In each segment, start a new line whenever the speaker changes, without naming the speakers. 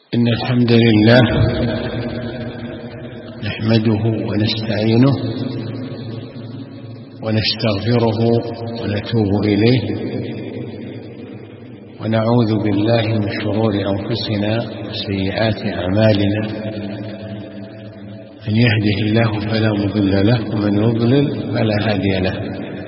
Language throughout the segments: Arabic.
إن الحمد لله نحمده ونستعينه ونستغفره ونتوب إليه ونعوذ بالله من شرور أنفسنا وسيئات أعمالنا. من يهده الله فلا مضل له ومن يضلل فلا هادي له،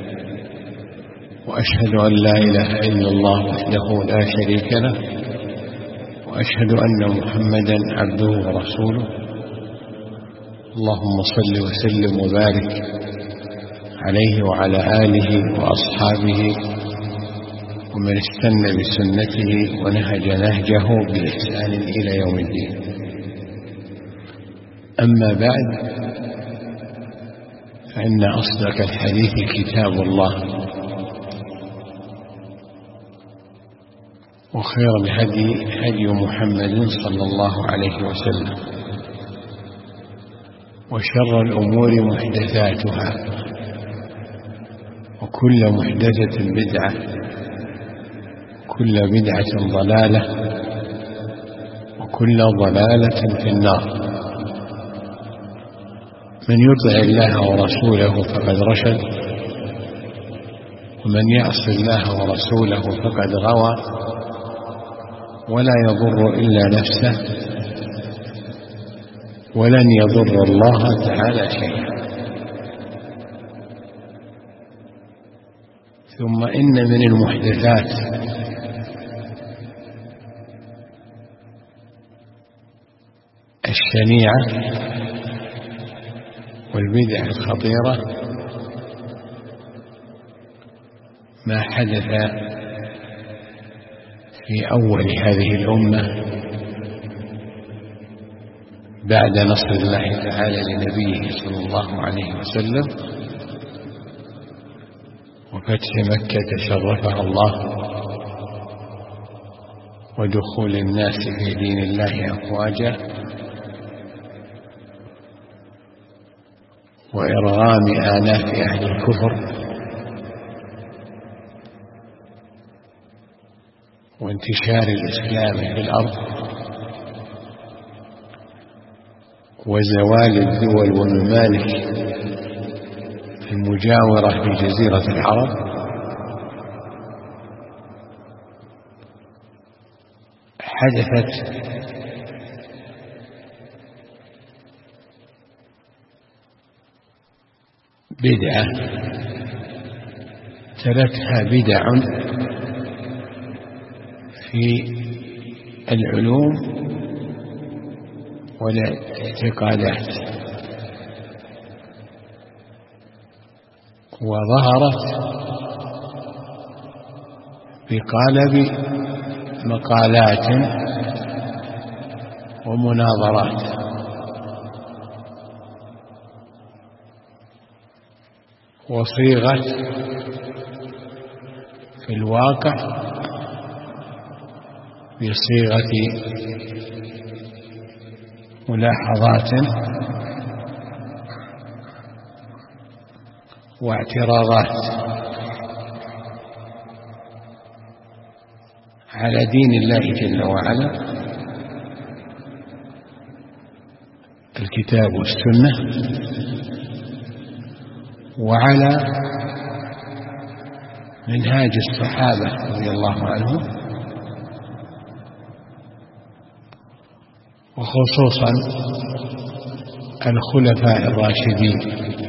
وأشهد أن لا إله إلا الله وحده لا شريك له، وأشهد أن محمدا عبده ورسوله. اللهم صل وسلم وبارك عليه وعلى آله وأصحابه ومن استنى بسنته ونهج نهجه بإحسان إلى يوم الدين. أما بعد، فإن أصدق الحديث كتاب الله، وخير الهدي هدي محمد صلى الله عليه وسلم، وشر الأمور محدثاتها، وكل محدثة بدعة، كل بدعة ضلالة، وكل ضلالة في النار. من يطع الله ورسوله فقد رشد، ومن يعص الله ورسوله فقد غوى، ولا يضر إلا نفسه، ولن يضر الله تعالى شيئا. ثم إن من المحدثات الشنيعة والبدع الخطيرة ما حدث في أول هذه الأمة بعد نصر الله تعالى لنبيه صلى الله عليه وسلم وفتح مكة شرفها الله، ودخول الناس في دين الله أفواجا، وإرغام آلاف أهل الكفر، وانتشار الإسلام في الأرض، وزوال الدول والممالك المجاورة في جزيرة العرب، حدثت بدعة تلتها بدع في العلوم والاعتقادات، وظهرت بقالب مقالات ومناظرات، وصيغت في الواقع بصيغة ملاحظات واعتراضات على دين الله جل وعلا، الكتاب والسنة، وعلى منهاج الصحابة رضي الله عنهم، وخصوصا الخلفاء الراشدين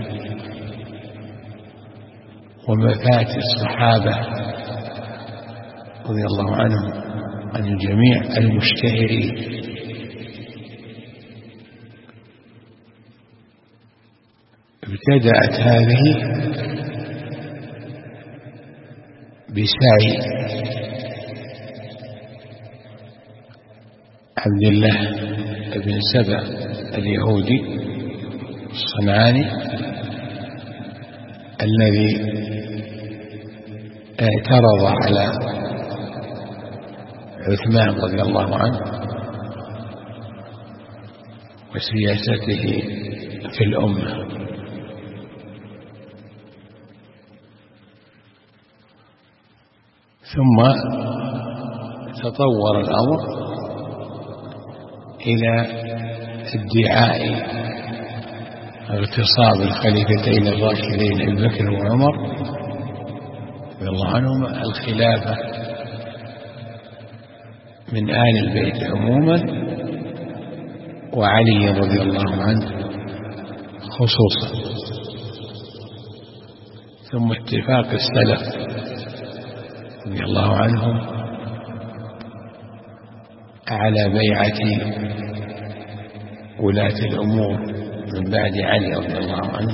ومفات الصحابة رضي الله عنهم عن الجميع المشتهرين. ابتدأت هذه بسعي عبد الله بن سبأ اليهودي الصنعاني الذي اعترض على عثمان رضي الله عنه وسياسته في الأمة. ثم تطور الأمر إلى ادعاء اغتصاب الخليفتين الراشدين أبي بكر وعمر رضي الله عنهما الخلافة من آل البيت عموما، وعلي رضي الله عنه خصوصا. ثم اتفاق السلف رضي الله عنهم على بيعة ولاة الأمور من بعد علي رضي الله عنه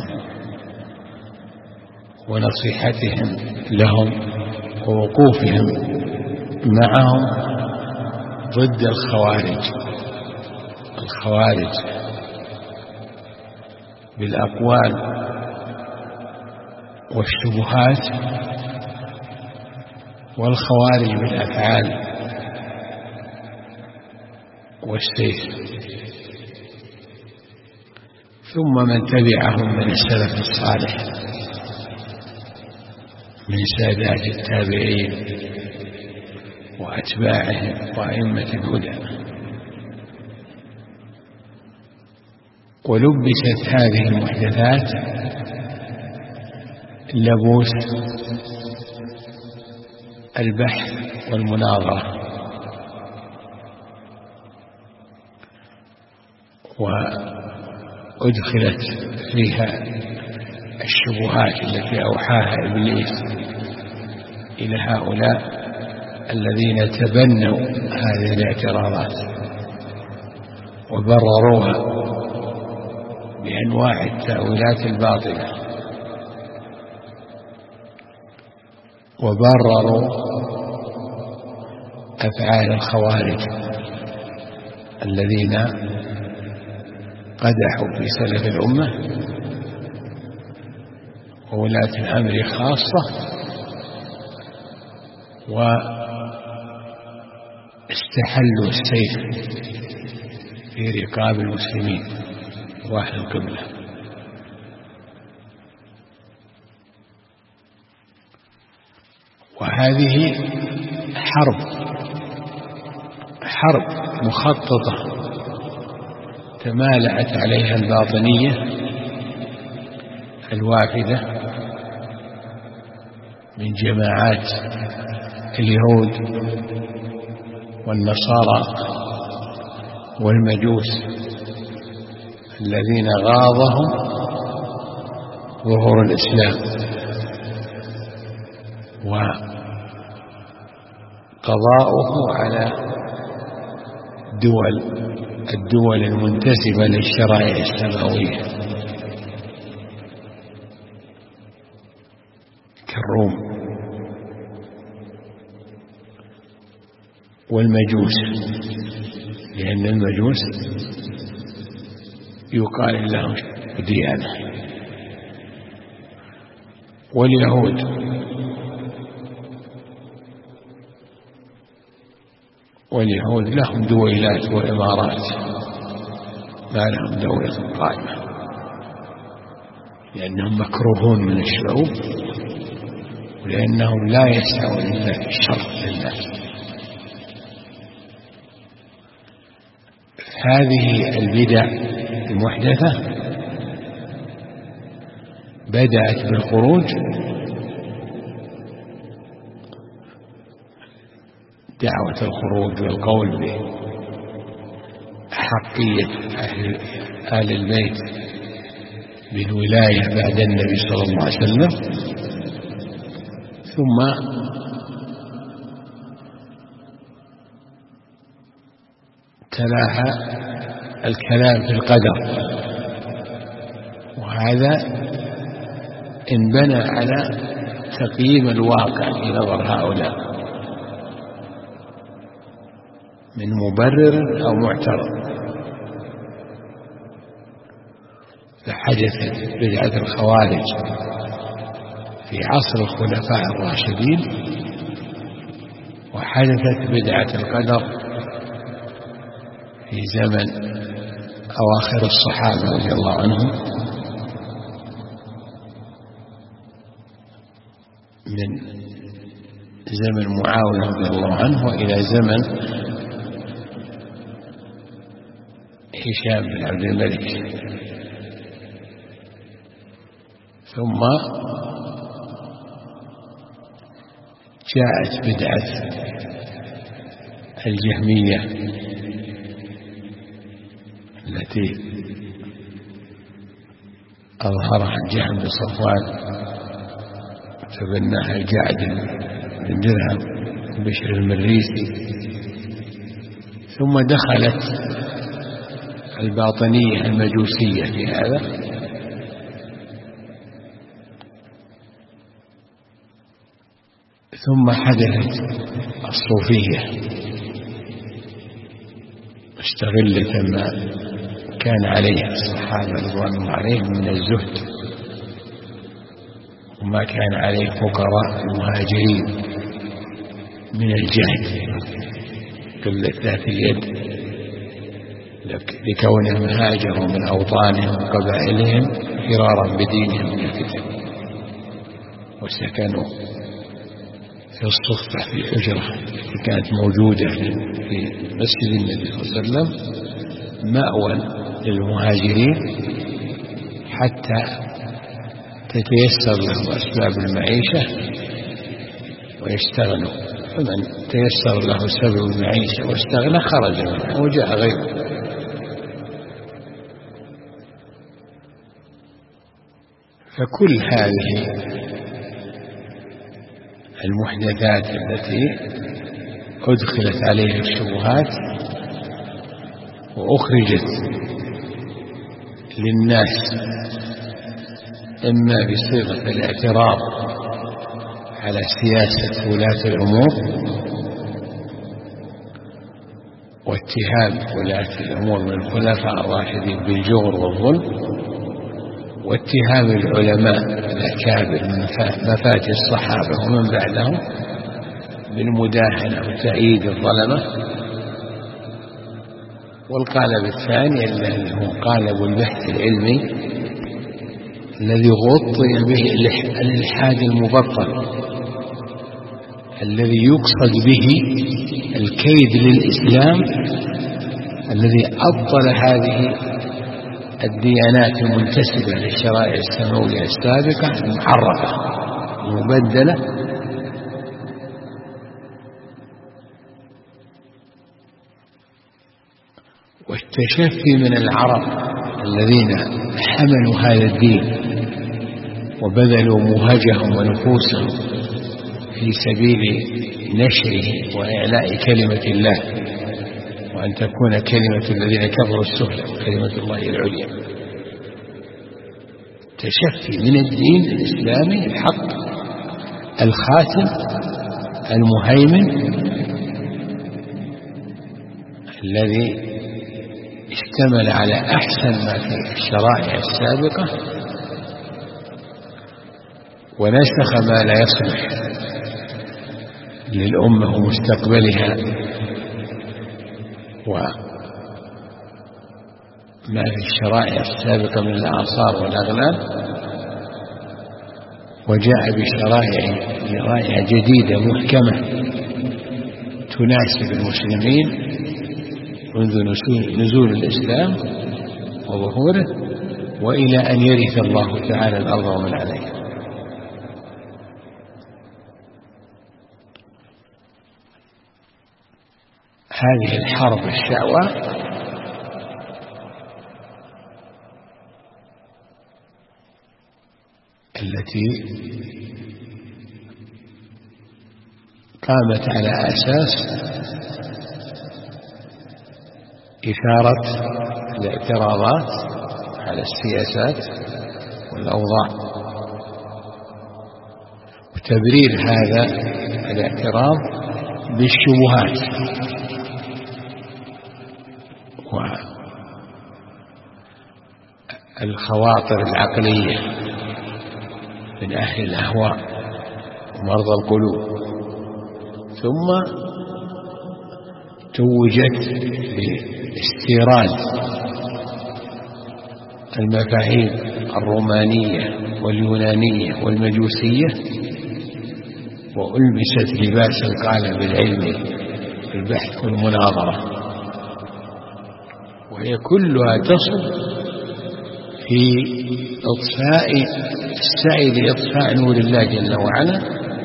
ونصيحتهم لهم ووقوفهم معهم ضد الخوارج بالأقوال والشبهات، والخوارج بالأفعال والسيف. ثم من تبعهم من السلف الصالح من سادات التابعين وأتباعهم وأئمة الهدى. ولبست هذه المحدثات لبوس البحث والمناظرة، وأدخلت فيها الشبهات التي أوحاها إبليس إلى هؤلاء الذين تبنوا هذه الاعتراضات وبرروها بأنواع التأويلات الباطلة، وبرروا أفعال الخوارج الذين قدحوا في سلف الأمة وولاة الأمر خاصة، واستحلوا السيف في رقاب المسلمين وأهل القبلة. وهذه حرب مخططة تمالأت عليها الباطنية الوافدة من جماعات اليهود والنصارى والمجوس الذين غاضهم ظهور الإسلام وقضاؤه على الدول المنتسبة للشرائع السماوية كالروم والمجوس، لأن المجوس يقال لهم ديانة، واليهود لهم دويلات وإمارات، ما لهم دولة قائمة لأنهم مكروهون من الشعوب، ولأنهم لا يسعون إلا في الشر لله. هذه البدع المحدثة بدأت بالخروج دعوة الخروج والقول بأحقية أهل البيت بالولاية بعد النبي صلى الله عليه وسلم، ثم تلاها الكلام في القدر، وهذا انبنى على تقييم الواقع في نظر هؤلاء من مبرر أو معترض. فحدثت بدعة الخوارج في عصر الخلفاء الراشدين، وحدثت بدعة القدر في زمن أواخر الصحابة رضي الله عنهم، من زمن معاوية رضي الله عنه وإلى زمن هشام بن عبد الملك. ثم جاءت بدعة الجهمية التي أظهرها الجهم بن صفوان تبناها الجعد بن درهم بشر المريسي. ثم دخلت الباطنية المجوسية في هذا، ثم حدثت الصوفية مستغلة ما كان عليه الصحابة رضوان الله عليهم من الزهد وما كان عليه فقراء المهاجرين من الجهل قلة ذات اليد، لكونهم هاجروا من أوطانهم وقبائلهم فرارا بدينهم من الفتن، وسكنوا في الصفة في حجرة كانت موجودة في مسجد النبي صلى الله عليه وسلم مأوى للمهاجرين حتى تتيسر لهم أسباب المعيشة ويستغنوا، فمن تيسر له سبب المعيشة واستغنى خرج منه وجاء غيره. فكل هذه المحدثات التي أدخلت عليها الشبهات وأخرجت للناس إما بصيغة الاعتراض على سياسة ولاة الأمور واتهام ولاة الأمور من الخلفاء الراشدين بالجور والظلم، واتهام العلماء الأكابر من مفاتي الصحابة ومن بعدهم بالمداهنة وتأييد الظلمة. والقالب الثاني الذي هو قالب البحث العلمي الذي غطي به الإلحاد المبطل الذي يقصد به الكيد للإسلام الذي أبطل هذه الديانات المنتسبة للشرائع السماوية السابقة المحرفة المبدلة، والتشفي من العرب الذين حملوا هذا الدين وبذلوا مهجهم ونفوسهم في سبيل نشره وإعلاء كلمة الله، وأن تكون كلمة الذين كفروا السفلى وكلمة الله العليا. تشفي من الدين الإسلامي الحق الخاتم المهيمن الذي اشتمل على أحسن ما في الشرائع السابقة ونسخ ما لا يصلح للأمة ومستقبلها وما في الشرائع السابقة من الآثار والأغلال، وجاء بشرائع جديدة محكمة تناسب المسلمين منذ نزول الإسلام وظهوره وإلى أن يرث الله تعالى الأرض ومن عليها. هذه الحرب الشعوى التي قامت على أساس إثارة الاعتراضات على السياسات والأوضاع وتبرير هذا الاعتراض بالشبهات والخواطر العقلية من أهل الأهواء ومرضى القلوب، ثم توجت باستيراد المفاهيم الرومانية واليونانية والمجوسية وألبست لباس القالب العلمي في البحث والمناظرة وهي كلها تصب في إطفاء السعي لإطفاء نور الله جل وعلا،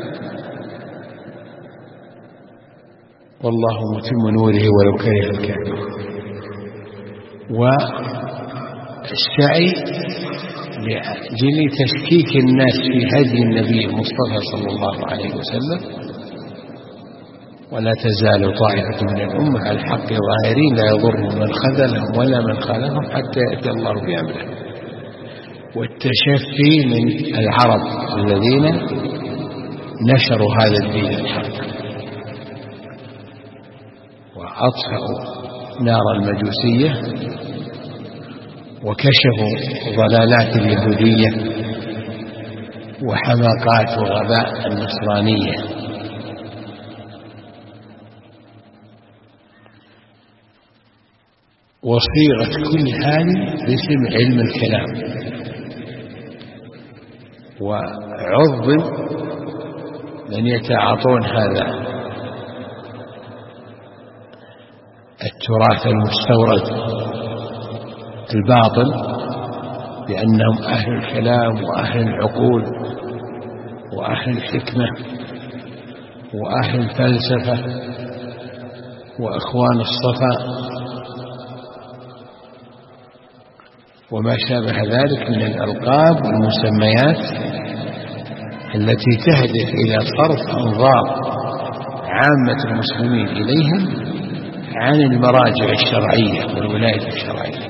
والله متم نوره ولو كره الكافرون. والسعي لأجل تشكيك الناس في هدي النبي المصطفى صلى الله عليه وسلم. ولا تزال طائفة من الأمة على الحق ظاهرين لا يضرهم من خذلهم ولا من خالفهم حتى يأتي الله بأمره. والتشفي من العرب الذين نشروا هذا الدين الحق وأطفأوا نار المجوسية وكشفوا ضلالات اليهودية وحماقات وغباء النصرانية. وصيغت كل هذه باسم علم الكلام، وعظم من يتعاطون هذا التراث المستورد الباطل بأنهم أهل الكلام وأهل العقول وأهل الحكمة وأهل الفلسفة وإخوان الصفا وما شابه ذلك من الألقاب والمسميات التي تهدف إلى صرف أنظار عامة المسلمين إليهم عن المراجع الشرعية والولاية الشرعية.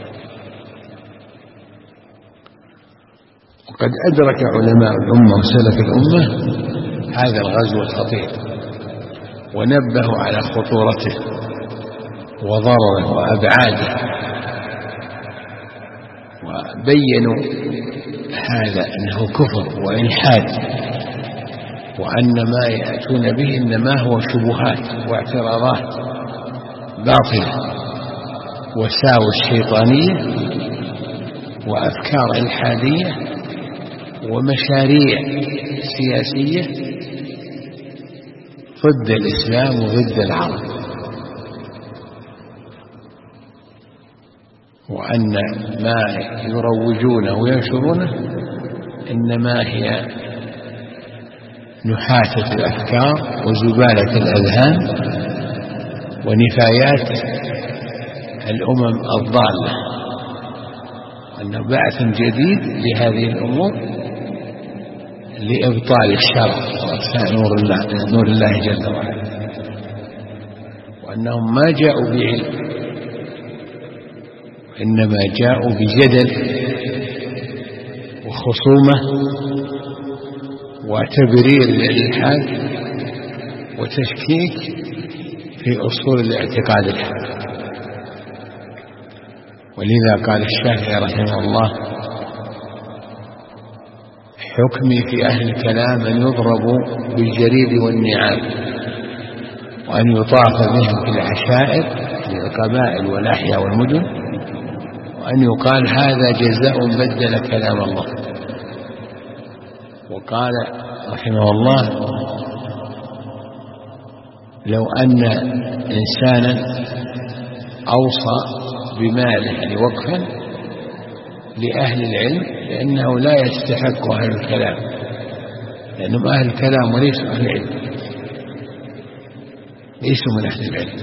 وقد أدرك علماء الأمة وسلف الأمة هذا الغزو الخطير ونبهوا على خطورته وضرره وأبعاده، وبينوا هذا أنه كفر وإلحاد، وأن ما يأتون به إنما هو شبهات واعتراضات باطلة وساوس شيطانية وأفكار إلحادية ومشاريع سياسية ضد الإسلام وضد العرب، وأن ما يروجونه وينشرونه إنما هي نحاتة الأفكار وزبالة الأذهان ونفايات الأمم الضالة، أنه بعث جديد لهذه الأمور لإبطال الشرع وإطفاء نور الله جل وعلا، وأنهم ما جاءوا بعلم إنما جاءوا بجدل وخصومة وتبرير للإلحاد وتشكيك في أصول الاعتقاد الحق. ولذا قال الشافعي رحمه الله: حكمي في أهل الكلام أن يضربوا بالجريد والنعال، وأن يطاف بهم في العشائر للقبائل والأحياء والمدن، وأن يقال هذا جزاء بدل كلام الله. وقال رحمه الله: لو أن إنسانا أوصى بماله وقفا لأهل العلم لأنه لا يستحق أهل الكلام، لأنهم أهل الكلام وليسوا أهل العلم، ليسوا من أهل العلم.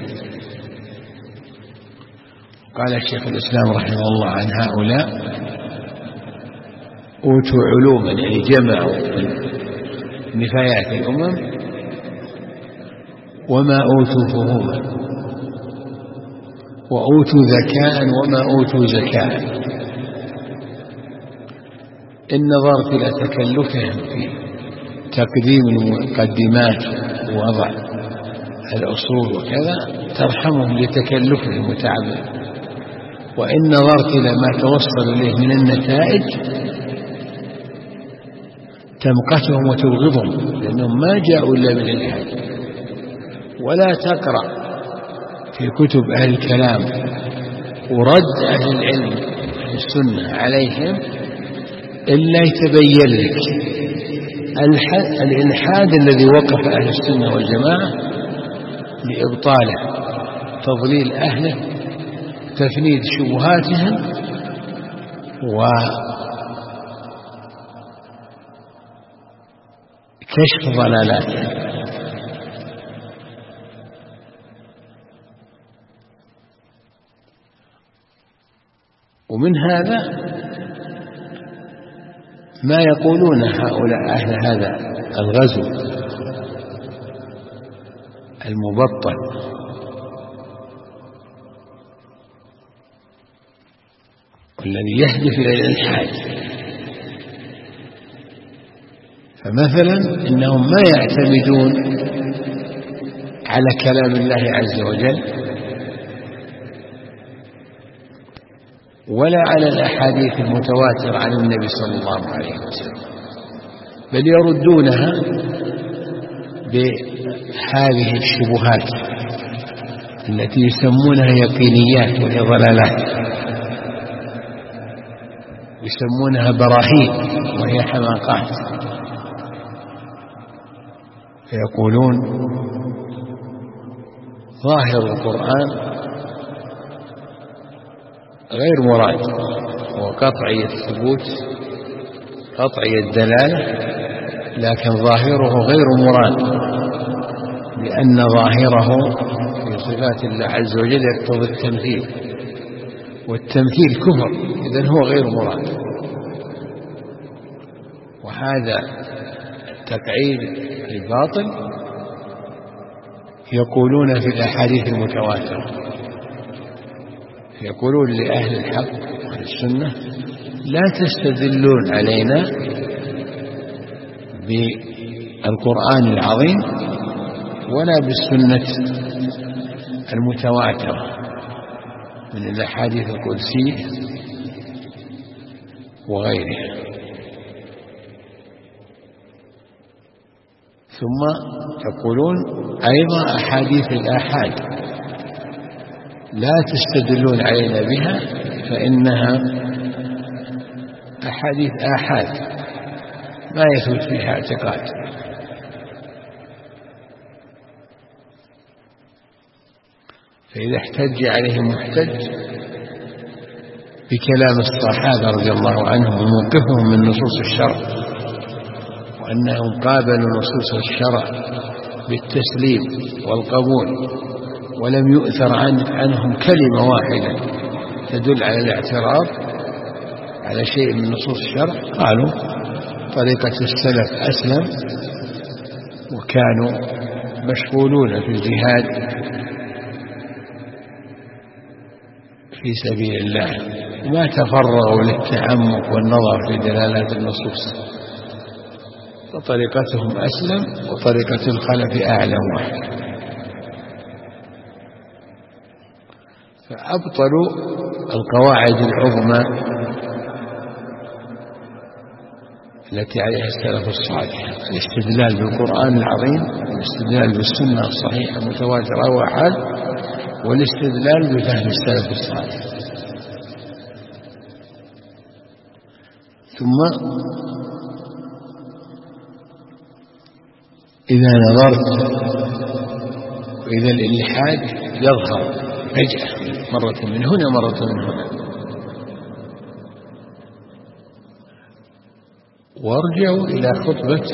قال الشيخ الإسلام رحمه الله عن هؤلاء: أوتوا علوما، يعني جمعوا نفايات الأمم، وما أوتوا فهوما، وأوتوا ذكاء وما أوتوا زكاء. إن نظرت إلى تكلفهم في تقديم المقدمات ووضع الأصول وكذا ترحمهم لتكلفهم وتعبهم، وإن نظرت إلى ما توصل إليه من النتائج تمقتهم وتبغضهم، لأنهم ما جاءوا إلا بالإلحاد. ولا تقرأ في كتب أهل الكلام ورد أهل العلم السنة عليهم إلا يتبين لك الإلحاد الذي وقف أهل السنة والجماعة لإبطاله، تضليل أهله وتفنيد شبهاتهم وكشف ضلالاتهم. ومن هذا ما يقولون هؤلاء أهل هذا الغزو المبطل والذي يهدف إلى الإلحاد. فمثلا إنهم ما يعتمدون على كلام الله عز وجل ولا على الأحاديث المتواترة عن النبي صلى الله عليه وسلم، بل يردونها بهذه الشبهات التي يسمونها يقينيات وهي ضلالات، يسمونها براهين وهي حماقات. فيقولون ظاهر القرآن غير مراد، وقطعي الثبوت قطعي الدلالة، لكن ظاهره غير مراد، لأن ظاهره في صفات الله عز وجل يقتضي التمثيل، والتمثيل كفر، إذن هو غير مراد. وهذا التقعيد الباطل يقولون في الأحاديث المتواترة، يقولون لأهل الحق والسنة لا تستدلون علينا بالقرآن العظيم ولا بالسنة المتواترة من الأحاديث القدسية وغيرها. ثم يقولون أيضا أحاديث الآحاد لا تستدلون علينا بها فإنها أحاديث آحاد ما يثبت فيها اعتقاد. فإذا احتج عليهم محتج بكلام الصحابة رضي الله عنهم وموقفهم من نصوص الشرع، وأنهم قابلوا نصوص الشرع بالتسليم والقبول ولم يؤثر عنهم كلمة واحدة تدل على الاعتراض على شيء من نصوص الشرع، قالوا طريقة السلف أسلم، وكانوا مشغولون في الجهاد في سبيل الله وما تفرغوا للتعمق والنظر في دلالات النصوص، فطريقتهم أسلم وطريقة الخلف أعلم واحد. فأبطلوا القواعد العظمى التي عليها السلف الصالح: الاستدلال بالقرآن العظيم، والاستدلال بالسنة الصحيحة المتواترة وأحاد، والاستدلال بفهم السلف الصالح. ثم إذا نظرت وإذا الإلحاد يظهر فجأة مرة من هنا مرة من هنا. وارجعوا إلى خطبة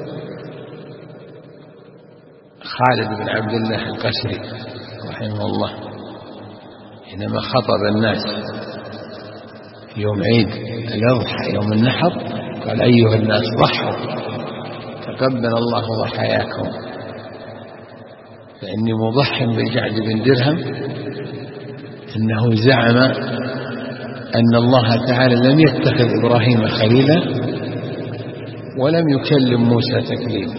خالد بن عبد الله القسري رحمه الله حينما خطب الناس يوم عيد الأضحى يوم النحر، قال: أيها الناس ضحوا تقبل الله ضحاياكم، فإني مضح بالجعد بن درهم إنه زعم أن الله تعالى لم يتخذ إبراهيم خليلا ولم يكلم موسى تكليما.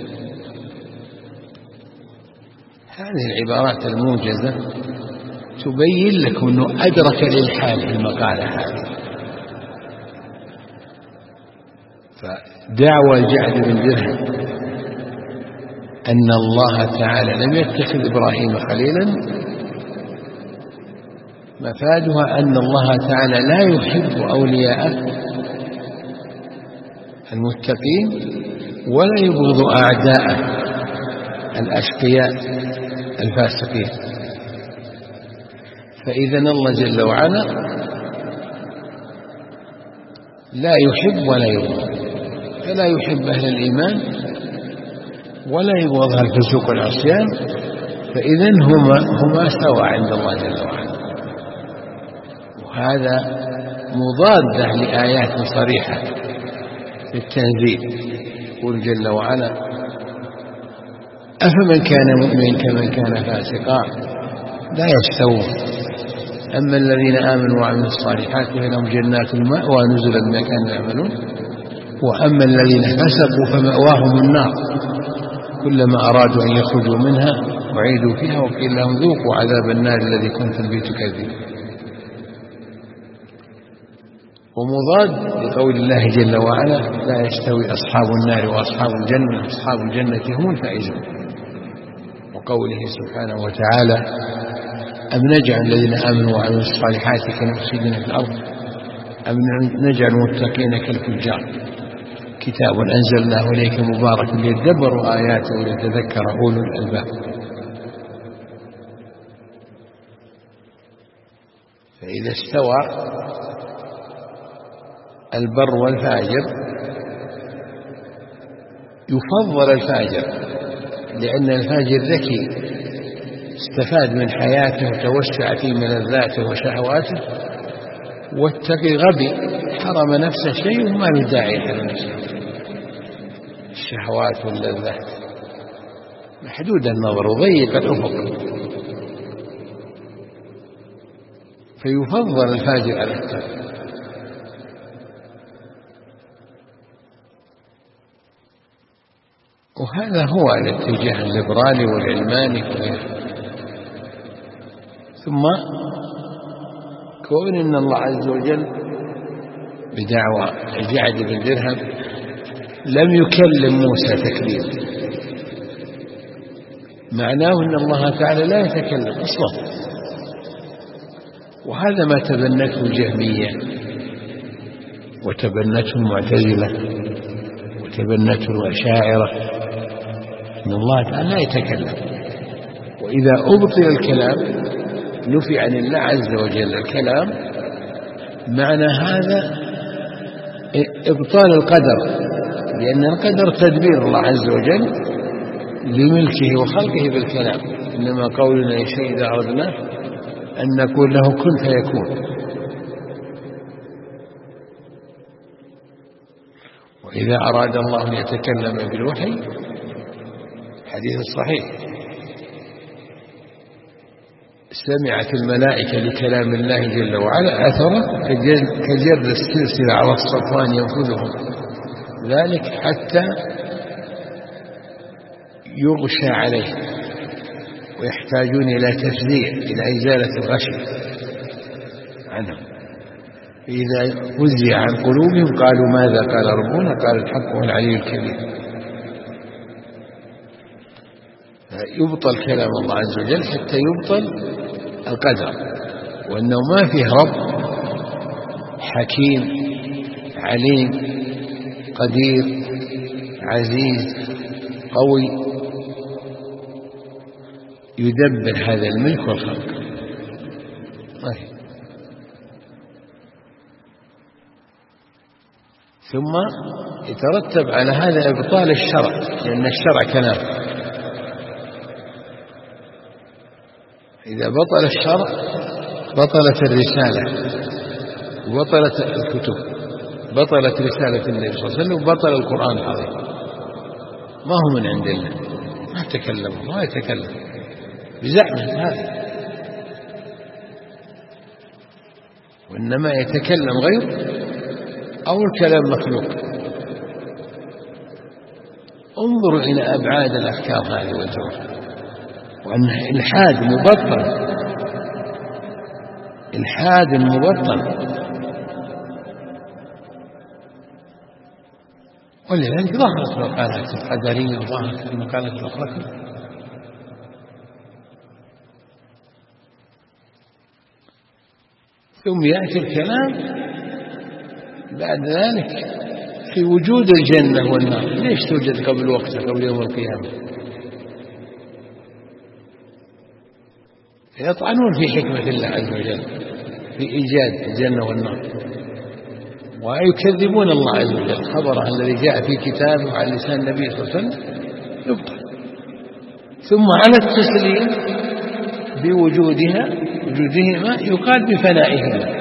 هذه العبارات الموجزة تبين لكم أنه أدرك الإلحاد في المقالة هذه. فدعوى الجعد بن درهم أن الله تعالى لم يتخذ إبراهيم خليلا مفادها أن الله تعالى لا يحب أولياءه المتقين ولا يبغض أعداءه الأشقياء الفاسقين. فإذا الله جل وعلا لا يحب ولا يبغض، فلا يحب أهل الإيمان ولا يبغض أهل الفسوق والعصيان، فإذا هما سواء عند الله جل وعلا. وهذا مضادة لآيات صريحة في التنزيل. يقول جل وعلا: أفمن كان مؤمنا كمن كان فاسقا لا يستوون، أما الذين آمنوا وعملوا الصالحات فلهم جنات المأوى نزلا بما كانوا يعملون، وأما الذين فسقوا فمأواهم النار كلما أرادوا أن يخرجوا منها أعيدوا فيها وقيل لهم ذوقوا عذاب النار الذي كنتم به تكذبون. ومضاد لقول الله جل وعلا: لا يستوي أصحاب النار وأصحاب الجنة، أصحاب الجنة هم الفائزون. وقوله سبحانه وتعالى: أم نجعل الذين آمنوا وعملوا الصالحات كالمفسدين في الأرض أم نجعل المتقين كالفجار، كتاب أنزلناه إليك مبارك ليدبروا آياته وليتذكر أولو الألباب. فإذا استوى البر والفاجر يفضل الفاجر، لأن الفاجر ذكي استفاد من حياته وتوسع في ملذاته وشهواته، والتقي غبي حرم نفسه شيء وما له داعي يحرم نفسه. الشهوات واللذات محدود النظر وضيق الأفق، فيفضل الفاجر على التقي. وهذا هو الاتجاه الليبرالي والعلماني وغيره. ثم كون أن الله عز وجل بدعوى الجعد بن درهم لم يكلم موسى تكليما، معناه أن الله تعالى لا يتكلم أصلا. وهذا ما تبنته الجهمية وتبنته المعتزلة وتبنته الأشاعرة، أن الله تعالى لا يتكلم. وإذا أبطل الكلام نفي عن الله عز وجل الكلام، معنى هذا إبطال القدر، لأن القدر تدبير الله عز وجل لملكه وخلقه بالكلام. إنما قولنا لشيء إذا أردنا أن نقول له كن فيكون. وإذا أراد الله أن يتكلم بالوحي، حديث الصحيح: سمعت الملائكة لكلام الله جل وعلا أثره كجر السلسلة على الصفوان ينفذهم ذلك حتى يغشى عليه، ويحتاجون إلى تفزيع، إلى إزالة الغش عنهم. إذا فزع عن قلوبهم قالوا ماذا قال ربنا؟ قال الحق والعلي الكبير. يبطل كلام الله عز وجل حتى يبطل القدر، وأنه ما فيه رب حكيم عليم قدير عزيز قوي يدبر هذا الملك والخلق. ثم يترتب على هذا إبطال الشرع، لأن الشرع كلام. إذا بطل الشرع بطلت الرسالة وبطلت الكتب، بطلت رسالة النبي صلى الله عليه وسلم وبطل القرآن العظيم. ما هو من عند الله، ما تكلم، ما يتكلم بزعمه هذا، وإنما يتكلم غير أو الكلام مخلوق. انظروا إلى أبعاد الأفكار هذه والجواب، وأنه إلحاد مبطل، إلحاد مبطل. ولذلك ظهرت مقالات القدرية وظهرت المقالات الأخرى. ثم يأتي الكلام بعد ذلك في وجود الجنة والنار. ليش توجد قبل وقتها، قبل يوم القيامة؟ يطعنون في حكمة الله عز وجل في إيجاد الجنة والنار، ويكذبون الله عز وجل خبره الذي جاء في كتابه على لسان النبي صلى الله عليه وسلم يبطل. ثم على التسليم بوجودهما يقال بفنائهما.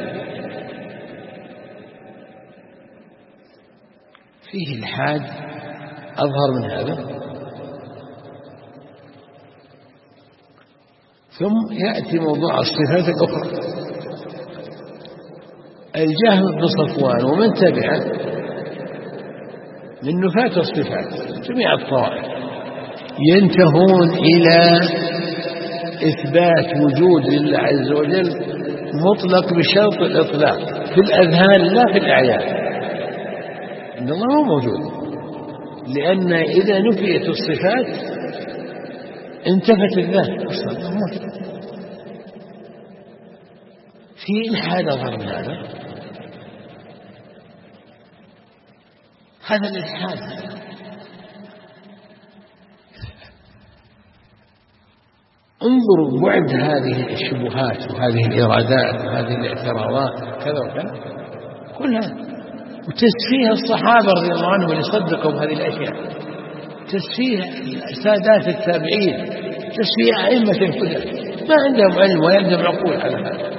فيه الحاد أظهر من هذا. ثم يأتي موضوع الصفات الأخرى. الجهم بن صفوان ومن تبعه من نفاة الصفات جميع الطوائف ينتهون إلى إثبات وجود لله عز وجل مطلق بشرط الإطلاق في الأذهان لا في الأعيان، إن الله هو موجود، لأن إذا نفيت الصفات انتفت الذات أصلا. في إلحاد أظهر من هذا الإلحاد. انظروا بعد هذه الشبهات وهذه الإرادات وهذه الاعتراضات كذا وكذا كلها، وتسفيه الصحابة رضي الله عنهم اللي صدقوا بهذه الأشياء، تسفيه سادات التابعين، تسفيه أئمة الهدى ما عندهم علم ولا عندهم عقول على هذا.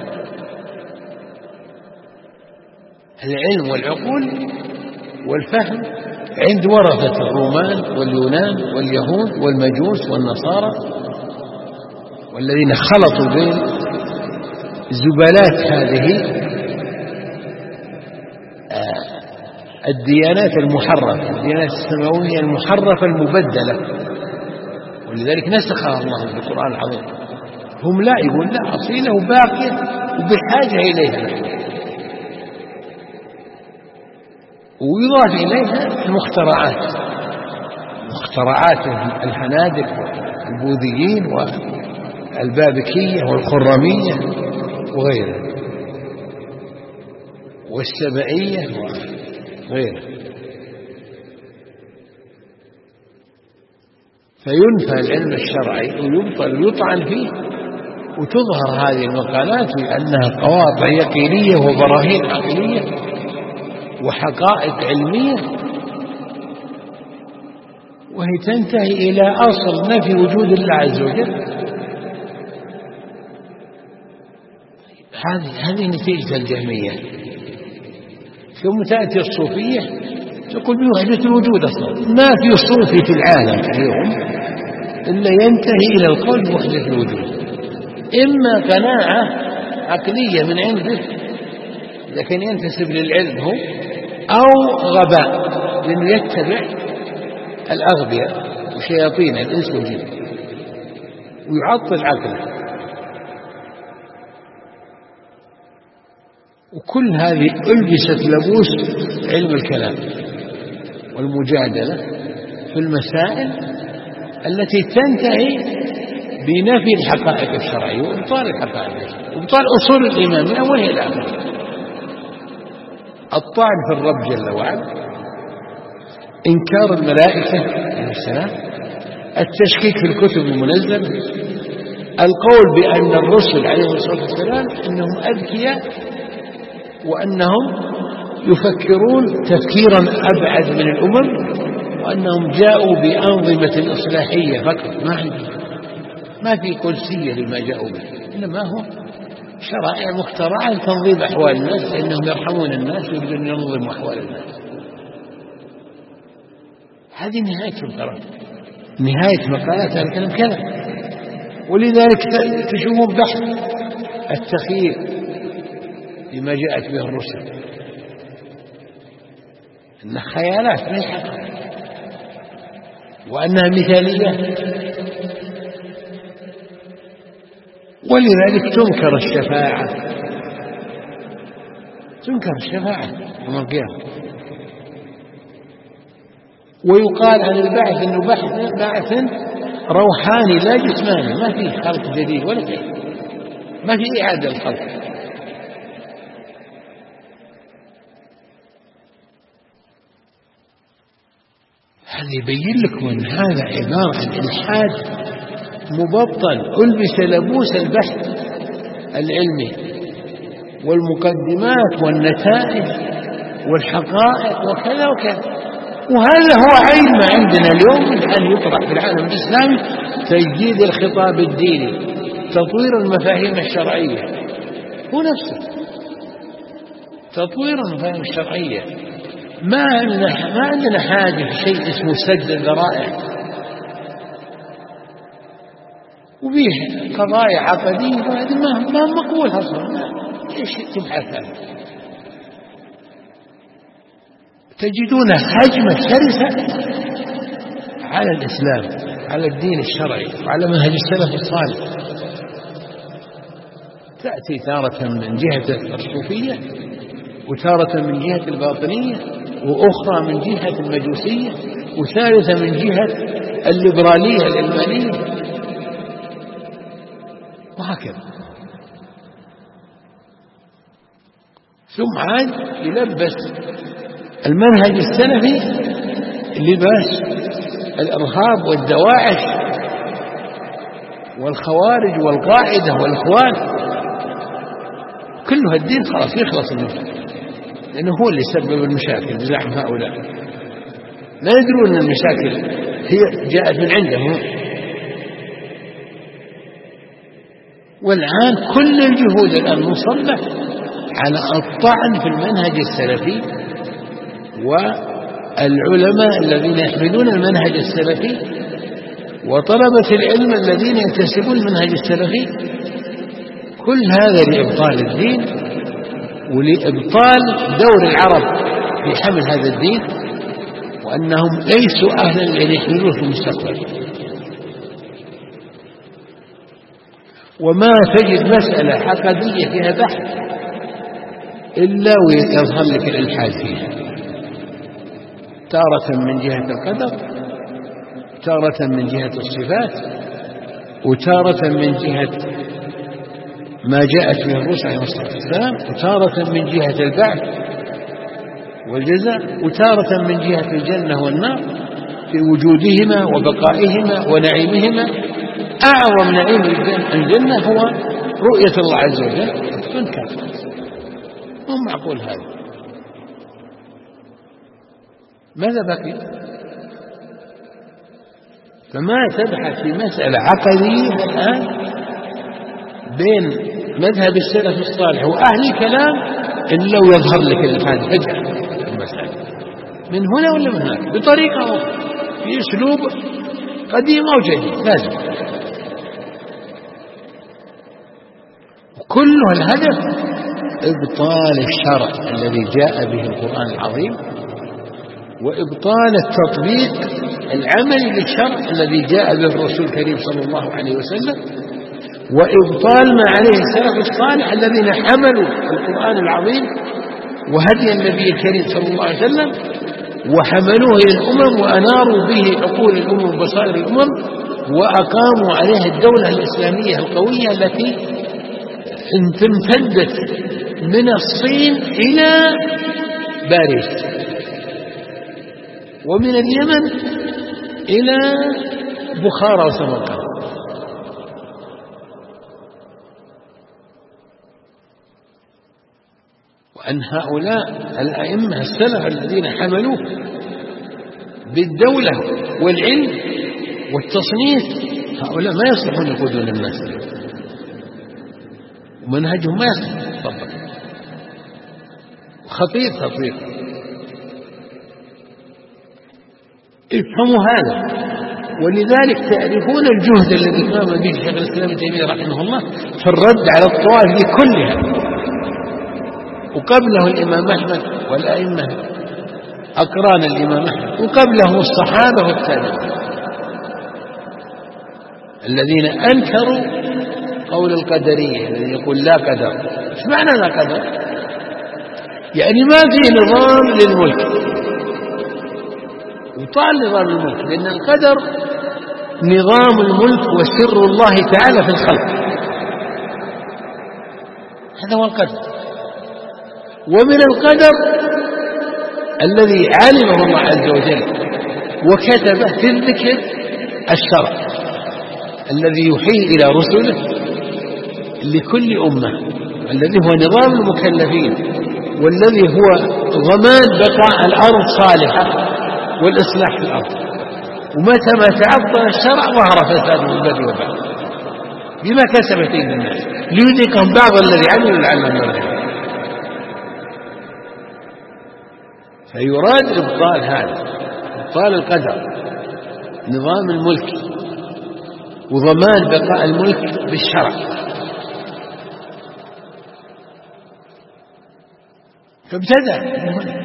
العلم والعقول والفهم عند ورثة الرومان واليونان واليهود والمجوس والنصارى والذين خلطوا بين زبالات هذه الديانات المحرفة، الديانات السماوية المحرفة المبدلة، ولذلك نسخها الله بالقرآن العظيم. هم لا يقول لا أصيلة وباقية وبحاجة إليها، ويضاف إليها المخترعات، مخترعات الهنادك والبوذيين والبابكية والخرمية وغيرها والسبعية وغيرها. فينفى العلم الشرعي ويبطل ويطعن فيه، وتظهر هذه المقالات بأنها قواطع يقينية وبراهين عقلية وحقائق علمية، وهي تنتهي إلى أصل نفي وجود الله عز وجل. هذه نتيجة الجهمية. ثم تأتي الصوفية تقول بوحدة الوجود، أصلا ما في صوفي في العالم اليوم إلا ينتهي إلى القول بوحدة الوجود، إما قناعة عقلية من عنده لكن ينتسب للعلم هو، أو غباء لأنه يتبع الأغبياء وشياطين الإنس والجن ويعطل عقله. وكل هذه ألبست لبوس علم الكلام والمجادلة في المسائل التي تنتهي بنفي الحقائق الشرعية وإبطال الحقائق الشرعية وإبطال أصول الإيمان من أوله إلى آخره. الطعن في الرب جل وعلا، إنكار الملائكة عليه السلام، التشكيك في الكتب المنزلة، القول بأن الرسل عليهم الصلاة والسلام أنهم أذكياء وأنهم يفكرون تفكيرا أبعد من الأمم، وأنهم جاءوا بأنظمة إصلاحية فقط، ما في قدسية لما جاءوا به، إنما هو شرائع مخترعة لتنظيم أحوال الناس، لأنهم يرحمون الناس ويريدون ينظموا أحوال الناس. هذه نهاية الكلام، نهاية مقالات هذا الكلام كذا. ولذلك تشوفون بحث التخيير لما جاءت به الرسل إنها خيالات ما حقيقة، وأنها مثالية. ولذلك تنكر الشفاعة يوم القيامة، ويقال عن البعث أنه بعث روحاني لا جسماني، ما فيه خلق جديد ولا شيء، ما فيه إعادة الخلق. هذا يبين لكم أن هذا عبارة عن إلحاد مبطل ألبس لبوس البحث العلمي والمقدمات والنتائج والحقائق وكذا وكذا. وهذا هو عين ما عندنا اليوم الآن يطرح في العالم الإسلامي: تجديد الخطاب الديني، تطوير المفاهيم الشرعية. هو نفسه تطوير المفاهيم الشرعية. ما عندنا حاجة في شيء اسمه سد الذرائع، وبيه قضايا عقدية ما مقبول أصلا. ايش تبحث عنه؟ تجدون هجمة شرسة على الإسلام، على الدين الشرعي وعلى منهج السلف الصالح. تأتي تارة من جهة الصوفية، وتارة من جهة الباطنية، وأخرى من جهة المجوسية، وثالثة من جهة الليبرالية العلمانية، وهكذا. ثم عاد يلبس المنهج السلفي لباس الإرهاب والدواعش والخوارج والقاعدة والإخوان. كله الدين خلاص يخلص منه، لأنه هو اللي سبب المشاكل بزعم هؤلاء. لا يدرون أن المشاكل هي جاءت من عندهم. والآن كل الجهود الآن مصلح على الطعن في المنهج السلفي والعلماء الذين يحملون المنهج السلفي وطلبة العلم الذين ينتسبون المنهج السلفي. كل هذا لإبطال الدين ولإبطال دور العرب في حمل هذا الدين، وأنهم ليسوا أهلا لأن يحملوه في المستقبل. وما تجد مسألة عقدية فيها بحث إلا ويظهر لك الإلحاد فيها، تارة من جهة القدر، تارة من جهة الصفات، وتارة من جهة ما جاءت به الرسل عليه الصلاة والسلام، وتارة من جهة البعث والجزاء، وتارة من جهة الجنة والنار في وجودهما وبقائهما ونعيمهما. أعظم نعيم الجنة هو رؤية الله عز وجل. من كافر مو معقول هذا. ماذا بقي؟ فما تبحث في مسألة عقدية الآن بين مذهب السلف الصالح وأهل الكلام إن لو يظهر لك الإلحاد فجأة المسألة من هنا ولا من هناك بطريقة في أسلوب قديم أو جديد لازم. وكله الهدف إبطال الشرع الذي جاء به القرآن العظيم، وإبطال التطبيق العملي للشرع الذي جاء به الرسول الكريم صلى الله عليه وسلم، وإبطال ما عليه السلف الصالح الذين حملوا القرآن العظيم وهدي النبي الكريم صلى الله عليه وسلم وحملوه إلى الأمم وأناروا به عقول الأمم وبصائر الأمم، وأقاموا عليها الدولة الإسلامية القوية التي امتدت من الصين إلى باريس، ومن اليمن إلى بخارى وسمرقند. وأن هؤلاء الأئمة السلف الذين حملوه بالدولة والعلم والتصنيف، هؤلاء ما يصلحون يقودون الناس، ومنهجهم ما يصلح طبعا. خطير خطير. افهموا هذا. ولذلك تعرفون الجهد الذي قام به شيخ الإسلام ابن تيمية رحمه الله في الرد على الطوائف كلها، وقبله الإمام أحمد والأئمة أقران الإمام أحمد، وقبله الصحابة والتابعين الذين أنكروا قول القدرية الذي يقول لا قدر. ايش معنى لا قدر؟ يعني ما فيه نظام للملك، وطال نظام الملك، لأن القدر نظام الملك وسر الله تعالى في الخلق، هذا هو القدر. ومن القدر الذي علمه الله عز وجل وكتبه في الذكر الشرع الذي يحيل إلى رسله لكل أمة، الذي هو نظام المكلفين، والذي هو ضمان بقاء الأرض صالحة والإصلاح في الأرض. ومتى ما تعطل الشرع ظهر فساد في البر والبحر بما كسبت أيدي الناس ليذيقهم بعض الذي عملوا لعلهم يرجعون. فيراد إبطال هذا، إبطال القدر، نظام الملك وضمان بقاء الملك بالشرع. فابتدأ،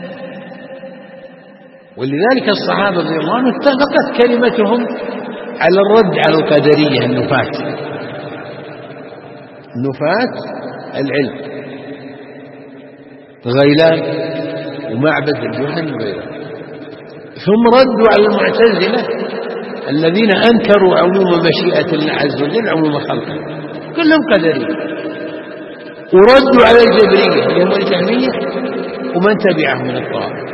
ولذلك الصحابة رضي الله عنهم اتفقت كلمتهم على الرد على القدرية النفاة العلم، غيلان ومعبد الجهني وغيره. ثم ردوا على المعتزلة الذين أنكروا عموم مشيئة الله عز وجل، عموم خلقه، كلهم قدرية. وردوا على الجبرية اللي هم الجهمية ومن تبعهم من الطوائف،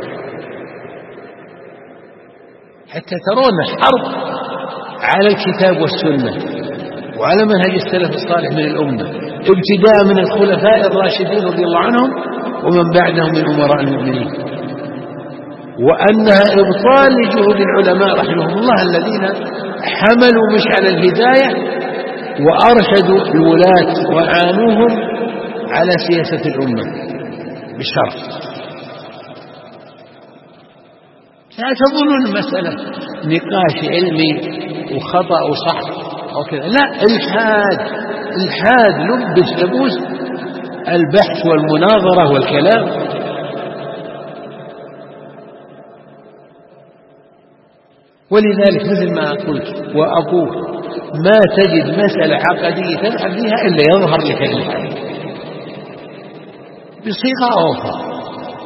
حتى ترون حرب على الكتاب والسنة وعلى منهج السلف الصالح من الأمة، ابتداء من الخلفاء الراشدين رضي الله عنهم ومن بعدهم من أمراء المؤمنين، وأنها إبطال لجهود العلماء رحمهم الله الذين حملوا مشعل الهداية وأرشدوا الولاة وعانوهم على سياسة الأمة بالشرع. لا تظنون المسألة نقاش علمي وخطأ وصح أو كذا، لا، الحاد لبوس البحث والمناظرة والكلام. ولذلك مثل ما قلت وأقول، ما تجد مسألة عقدية تبحث فيها إلا يظهر لك الإلحاد بصيغة أخرى.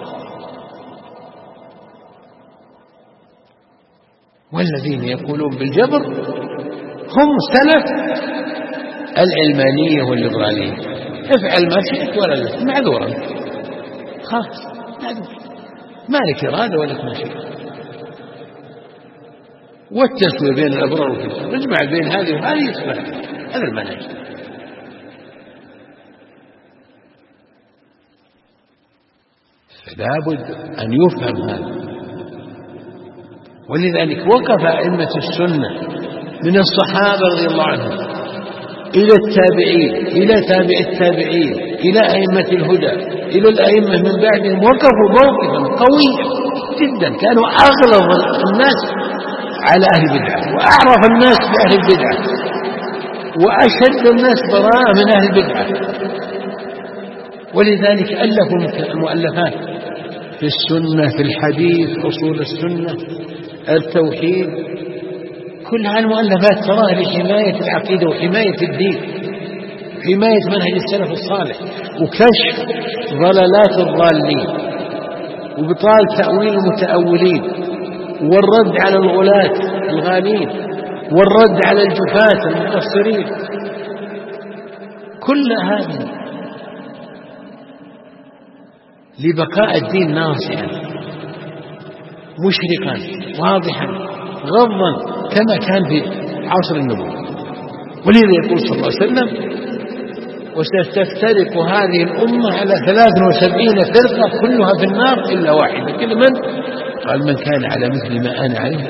والذين يقولون بالجبر هم سلف العلمانية والليبرالية، افعل ما شئت ولا لست، معذورا، خلاص معذور، ما لك إرادة ولا مشيئة. والتسوية بين الأبرار والفسق، نجمع بين هذه وهذه يصلح، هذا المنهج. فلا بد أن يفهم هذا. ولذلك وقف أئمة السنة من الصحابة رضي الله عنهم إلى التابعين، إلى تابع التابعين، إلى أئمة الهدى، إلى الأئمة من بعدهم، وقفوا موقفا قويا جدا، كانوا أغلظ الناس على أهل البدعة وأعرف الناس بأهل البدعة وأشد الناس براءة من أهل البدعة. ولذلك ألفوا المؤلفات في السنة، في الحديث، أصول السنة، التوحيد، كل هالمؤلفات تراها لحماية العقيدة وحماية الدين، حماية منهج السلف الصالح، وكشف ضلالات الضالين، وبطال تأويل المتأولين، والرد على الغلاة الغالين، والرد على الجفاة المقصرين. كل هذا لبقاء الدين ناصعا مشرقا واضحا غضا كما كان في عصر النبوة. ولذا يقول صلى الله عليه وسلم: وستفترق هذه الأمة على 73 فرقة كلها في النار إلا واحدة. كل من؟ قال: من كان على مثل ما أنا عليه.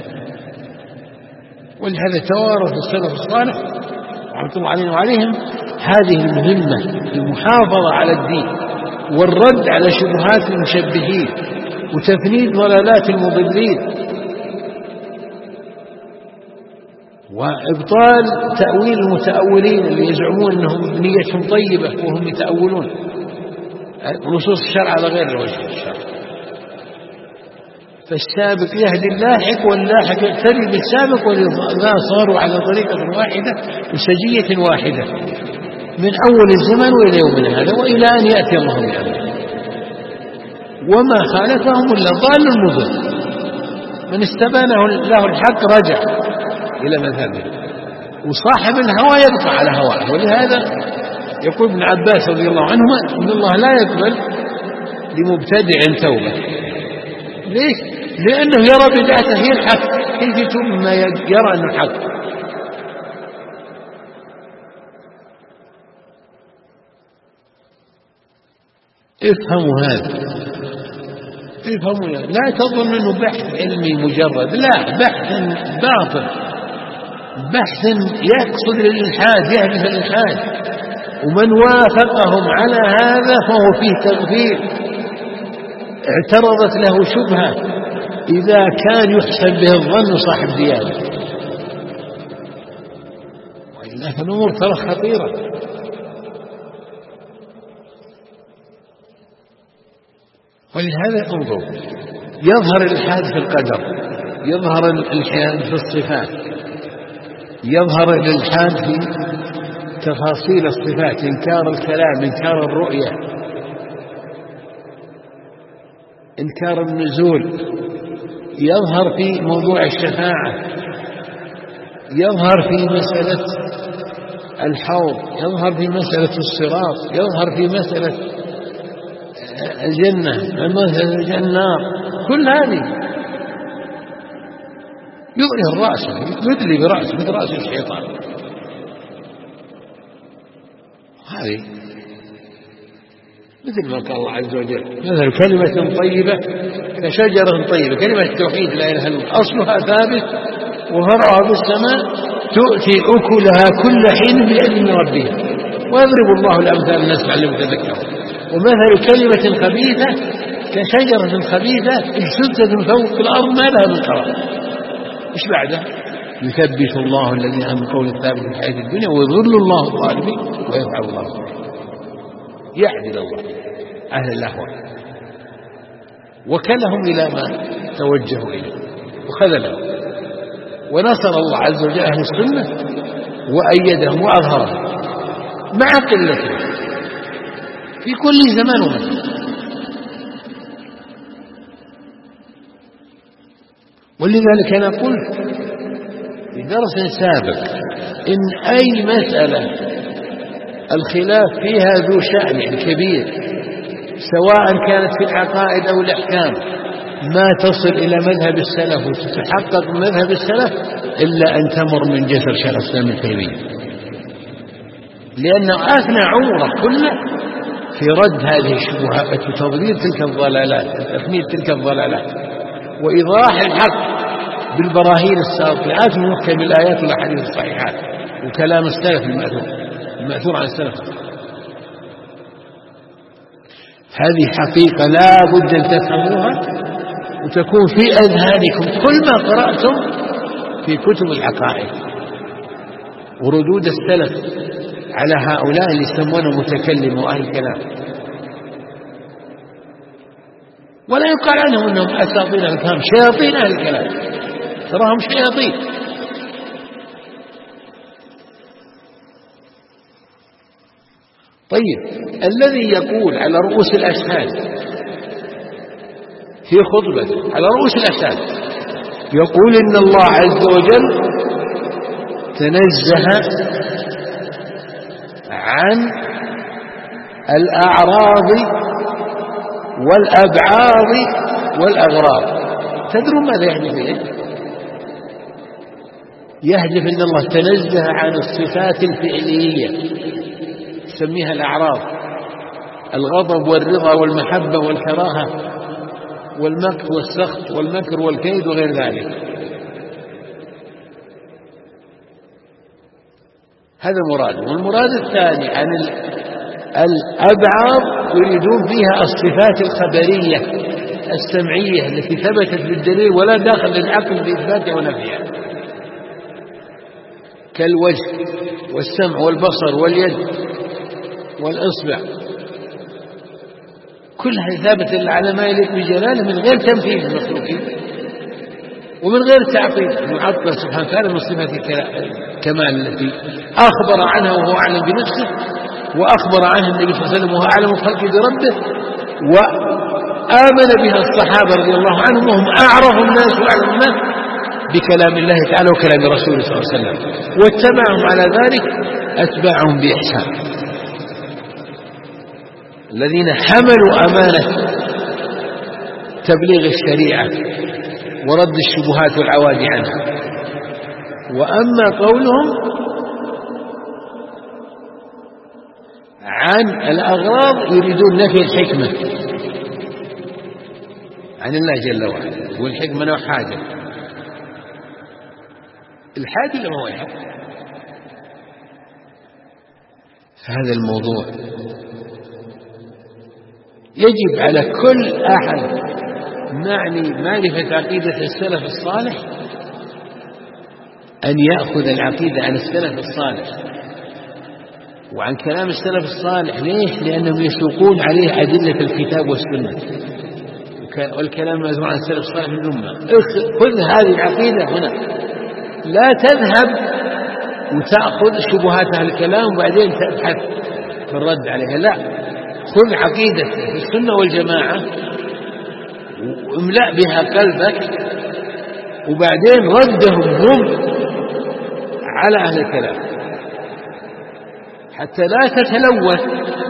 ولهذا توارث السلف الصالح رحمة الله عليهم وعليهم هذه المهمة، المحافظة على الدين والرد على شبهات المشبهين وتفنيد ضلالات المضلين وإبطال تأويل المتأولين اللي يزعمون أنهم نيتهم طيبة وهم يتأولون نصوص الشرع على غير وجه الشرع. فالسابق يهدي اللاحق واللاحق يقتدي بالسابق، ولذا صاروا على طريقة واحدة وسجية واحدة من أول الزمن وإلى يومنا هذا وإلى أن يأتي الله بأمره. وما خالفهم إلا ضال المضل، من استبان له الحق رجع إلى مذهبه، وصاحب الهوى يبقى على هواه. ولهذا يقول ابن عباس رضي الله عنهما: إن الله لا يقبل لمبتدع توبة. ليش؟ لأنه يرى بدعته هي الحق، كيف يتوب مما يرى أنه حق؟ افهموا هذا، افهموا هذا. لا تظن أنه بحث علمي مجرد، لا، بحث باطل، بحث يقصد للإلحاد، يهدف الإلحاد. ومن وافقهم على هذا فهو فيه تغفير، اعترضت له شبهة إذا كان يحسن به الظن صاحب ديانة، وإلا فالأمور ترى خطيرة. ولهذا انظروا، يظهر الإلحاد في القدر، يظهر الإلحاد في الصفات، يظهر الإلحاد في تفاصيل الصفات، إنكار الكلام، إنكار الرؤية، إنكار النزول، يظهر في موضوع الشفاعة، يظهر في مسألة الحوض، يظهر في مسألة الصراط، يظهر في مسألة الجنة، مسألة النار. كل هذه يضري الرأس، يدلي برأسه مثل رأس الشيطان. هذه مثل ما قال الله عز وجل: مثل كلمة طيبة كشجرة طيبة. كلمة التوحيد لا إله إلا الله أصلها ثابت وفرعها في السماء، تؤتي أكلها كل حين بإذن ربها، ويضرب الله الأمثال للناس لعلهم يتذكرون. ومثل كلمة خبيثة كشجرة خبيثة اجتثت فوق الأرض ما لها من قرار. إيش بعدها؟ يثبت الله الذين آمنوا بالقول الثابت في الحياة الدنيا ويضل الله الظالمين ويفعل الله. يعدل الله أهل الأهواء وكلهم إلى ما توجهوا إليه وخذلهم، ونصر الله عز وجل أهل السنة وأيدهم وأظهرهم مع قلتهم في كل زمان ومكان. ولذلك أنا قلت في درس سابق إن أي مسألة الخلاف فيها ذو شأن كبير، سواء كانت في العقائد أو الأحكام، ما تصل إلى مذهب السلف وتتحقق من مذهب السلف إلا أن تمر من جسر شيخ الإسلام ابن تيمية، لأنه أثنى عمره كله في رد هذه الشبهات وتضليل تلك الضلالات، تثميد تلك الضلالات، وإيضاح الحق بالبراهين الساطعات من محكم الآيات والأحاديث الصحيحات وكلام السلف المأثور عن السلف. هذه حقيقة لا بد أن تفهموها وتكون في أذهانكم كل ما قرأتم في كتب العقائد وردود السلف على هؤلاء اللي يسمونه متكلم وأهل الكلام. ولا يقال عنهم أنهم أساطين الكلام، شياطين أهل الكلام، تراهم شياطين. طيب، الذي يقول على رؤوس الأشهاد في خطبة على رؤوس الأشهاد يقول إن الله عز وجل تنزه عن الأعراض والأبعاض والأغراض، تدرون ماذا يهدف إليه؟ يهدف أن الله تنزه عن الصفات الفعلية يسميها الأعراض، الغضب والرضا والمحبة والكراهة والمقت والسخط والمكر والكيد وغير ذلك. هذا مراد. والمراد الثاني عن الأبعاض يريدون فيها الصفات الخبرية السمعية التي ثبتت بالدليل ولا داخل للعقل بإثباتها ونفيها، كالوجه والسمع والبصر واليد والإصبع، كلها ثابتة على ما يليق بجلاله من غير تمثيل المخلوقين ومن غير تعطيل المعطل سبحانه وتعالى من صفات الكمال التي أخبر عنها وهو أعلم بنفسه، وأخبر عنها النبي صلى الله عليه وسلم وهو أعلم خلقه بربه، وآمن بها الصحابة رضي الله عنهم وهم أعرف الناس وأعلم الناس بكلام الله تعالى وكلام رسوله صلى الله عليه وسلم، واتبعهم على ذلك أتباعهم بإحسان، الذين حملوا أمانة تبليغ الشريعة ورد الشبهات والعوادي عنها. وأما قولهم عن الأغراض يريدون نفي الحكمة عن الله جل وعلا. والحكمة نوع حاجة، الحاجة لما هو الحق. هذا الموضوع يجب على كل أحد معني معرفة عقيدة السلف الصالح أن يأخذ العقيدة عن السلف الصالح وعن كلام السلف الصالح. ليش؟ لأنهم يسوقون عليه أدلة الكتاب والسنة والكلام المذكور عن السلف الصالح من الأمة. خذ هذه العقيدة هنا، لا تذهب وتأخذ شبهات أهل الكلام وبعدين تبحث في الرد عليها. لا، خذ عقيدة السنة والجماعة واملأ بها قلبك، وبعدين ردهم هم على أهل الكلام حتى لا تتلوث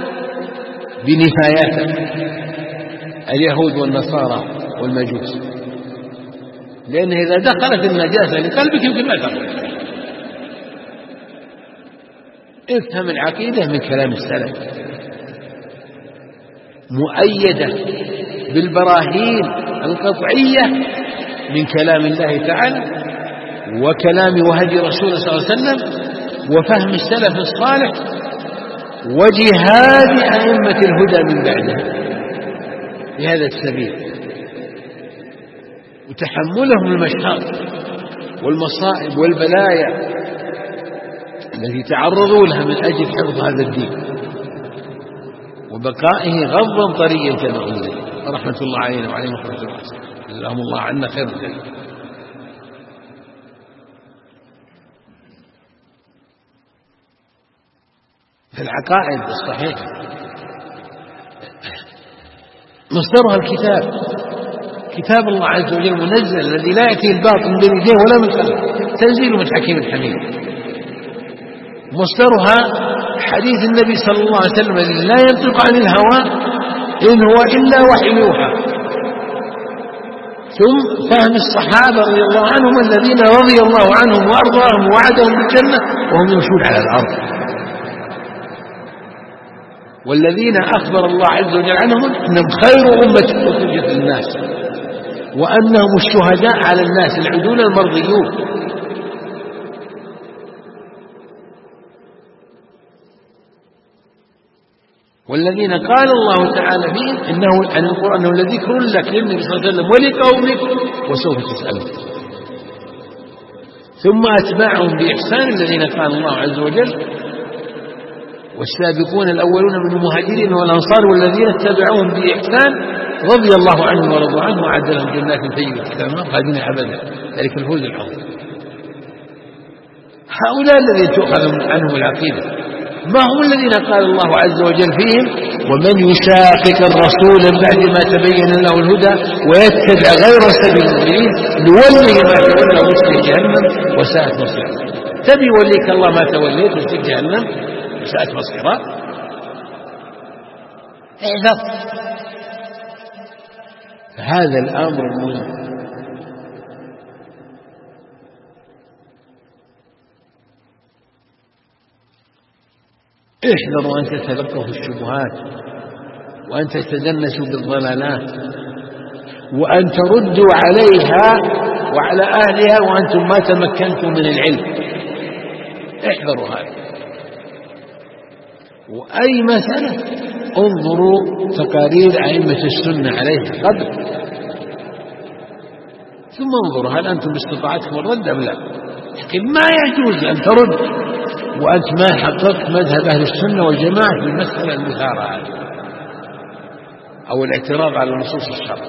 بنفايات اليهود والنصارى والمجوس، لأن إذا دخلت النجاسة لقلبك يمكن ما تخرج. افهم العقيدة من كلام السلف مؤيدة بالبراهين القطعية من كلام الله تعالى وكلام وهدي رسوله صلى الله عليه وسلم وفهم السلف الصالح وجهاد أئمة الهدى من بعده في هذا السبيل، وتحملهم المشاق والمصائب والبلايا التي تعرضوا لها من أجل حفظ هذا الدين وبقائه غضا طريا كما أنزل، رحمة الله علينا وعليهم رحمة الله، جزاهم الله عنا خير الجزاء. في العقائد الصحيحة مصدرها الكتاب، كتاب الله عز وجل منزل الذي لا يأتي الباطل من بين يديه ولا من خلفه، تنزيل من حكيم حميد. مصدرها حديث النبي صلى الله عليه وسلم الذي لا ينطق عن الهوى إن هو إلا وحي يوحى. ثم فهم الصحابة رضي الله عنهم الذين رضي الله عنهم وأرضاهم ووعدهم بالجنة وهم يمشون على الأرض، والذين أخبر الله عز وجل عنهم أنهم خير أمة أخرجت للناس وأنهم الشهداء على الناس العدول المرضيون. والذين قال الله تعالى فيهم إنه عن القرآن أنه لذكر لك للنبي صلى الله عليه وسلم ولقومك وسوف تسألون. ثم أتبعهم بإحسان الذين قال الله عز وجل والسابقون الأولون من المهاجرين والأنصار والذين اتبعوهم بإحسان رضي الله عنهم ورضوا عنه وأعد لهم جنات تجري تحتها الأنهار خالدين أبدا ذلك الفوز العظيم. هؤلاء الذين تؤخذ عنهم العقيدة ما هم الذين قال الله عز وجل فيهم ومن يشاقق الرسول من بعد ما تبين له الهدى ويتبع غير سبيل المؤمنين نوله ما تولى ونصله جهنم وساءت مصيرا. تبي يوليك الله ما توليت وسيء جهنم وساءت مصيرا. احذر هذا الأمر المهم. احذروا أن تتلقوا الشبهات وأن تتدنسوا بالضلالات وأن تردوا عليها وعلى أهلها وأنتم ما تمكنتم من العلم. احذروا هذا. وأي مسألة انظروا تقارير أئمة السنة عليها قبل ثم انظروا هل أنتم باستطاعتكم الرد أم لا. لكن ما يجوز أن ترد وأنت ما حققت مذهب أهل السنة والجماعة في المسألة المثارة هذه أو الاعتراض على نصوص الشرع.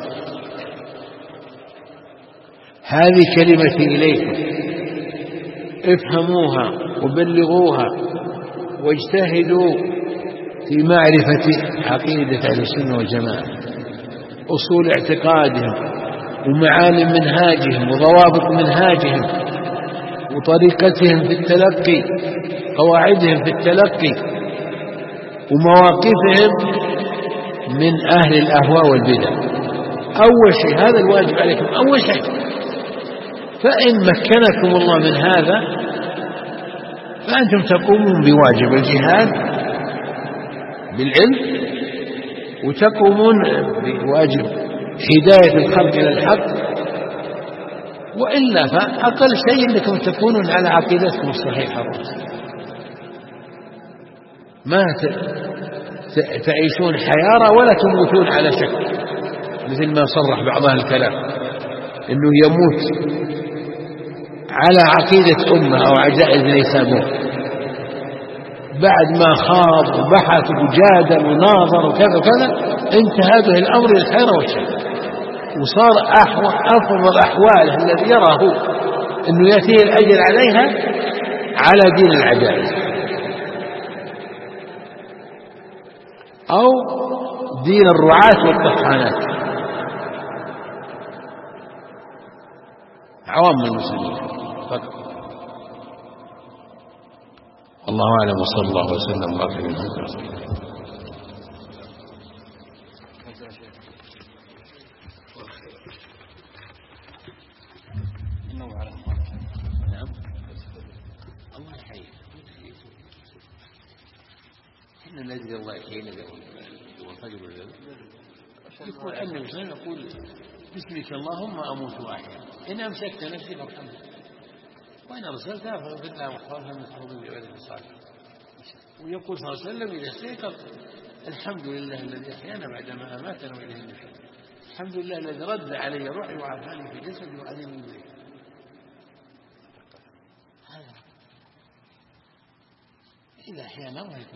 هذه كلمتي إليكم افهموها وبلغوها واجتهدوا في معرفة عقيدة أهل السنة والجماعة، أصول اعتقادهم ومعالم منهاجهم وضوابط منهاجهم وطريقتهم في التلقي، قواعدهم في التلقي ومواقفهم من أهل الأهواء والبدع. أول شيء هذا الواجب عليكم أول شيء. فإن مكنكم الله من هذا فأنتم تقومون بواجب الجهاد بالعلم وتقومون بواجب هداية الخلق إلى الحق، وإلا فأقل شيء أنكم تكونون على عقيدتكم الصحيحة الراسخة، ما تعيشون حيارى ولا تموتون على شك، مثل ما صرح بعض أهل الكلام أنه يموت على عقيدة أمة أو عجائز نيسابور بعد ما خاض وبحث وجادل وناظر وكذا وكذا، انتهى به الأمر إلى الحيرة والشك، وصار أفضل أحواله الذي يرى هو أنه يأتيه الأجر عليها على دين العجائز أو دين الرعاة والطحانات عوام المسلمين فقط. الله أعلم، وصلى الله وسلم وبارك على محمد. الله يحييك، احنا ندري الله يحيينا والفجر يقول أن الإنسان يقول باسمك اللهم أموت وأحيا، إن أمسكت نفسي فارحمني وإن أرسلتها فاغفر لها واحفظها من حوض بعبادك الصالحين. ويقول صلى الله عليه وسلم إذا استيقظ الحمد لله الذي أحيانا بعدما أماتنا وإليه النشور، الحمد لله الذي رد علي روحي وعافاني في جسدي وعلي من ذلك. إذا أحيانا الله يكون،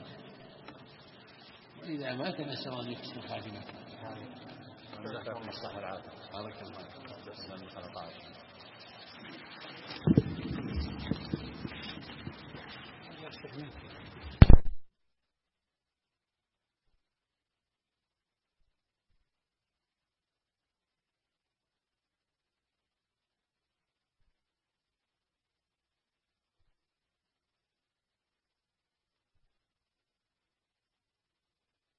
وإذا أمات نسأل الله أن يحسن خاتمته. بارك الله.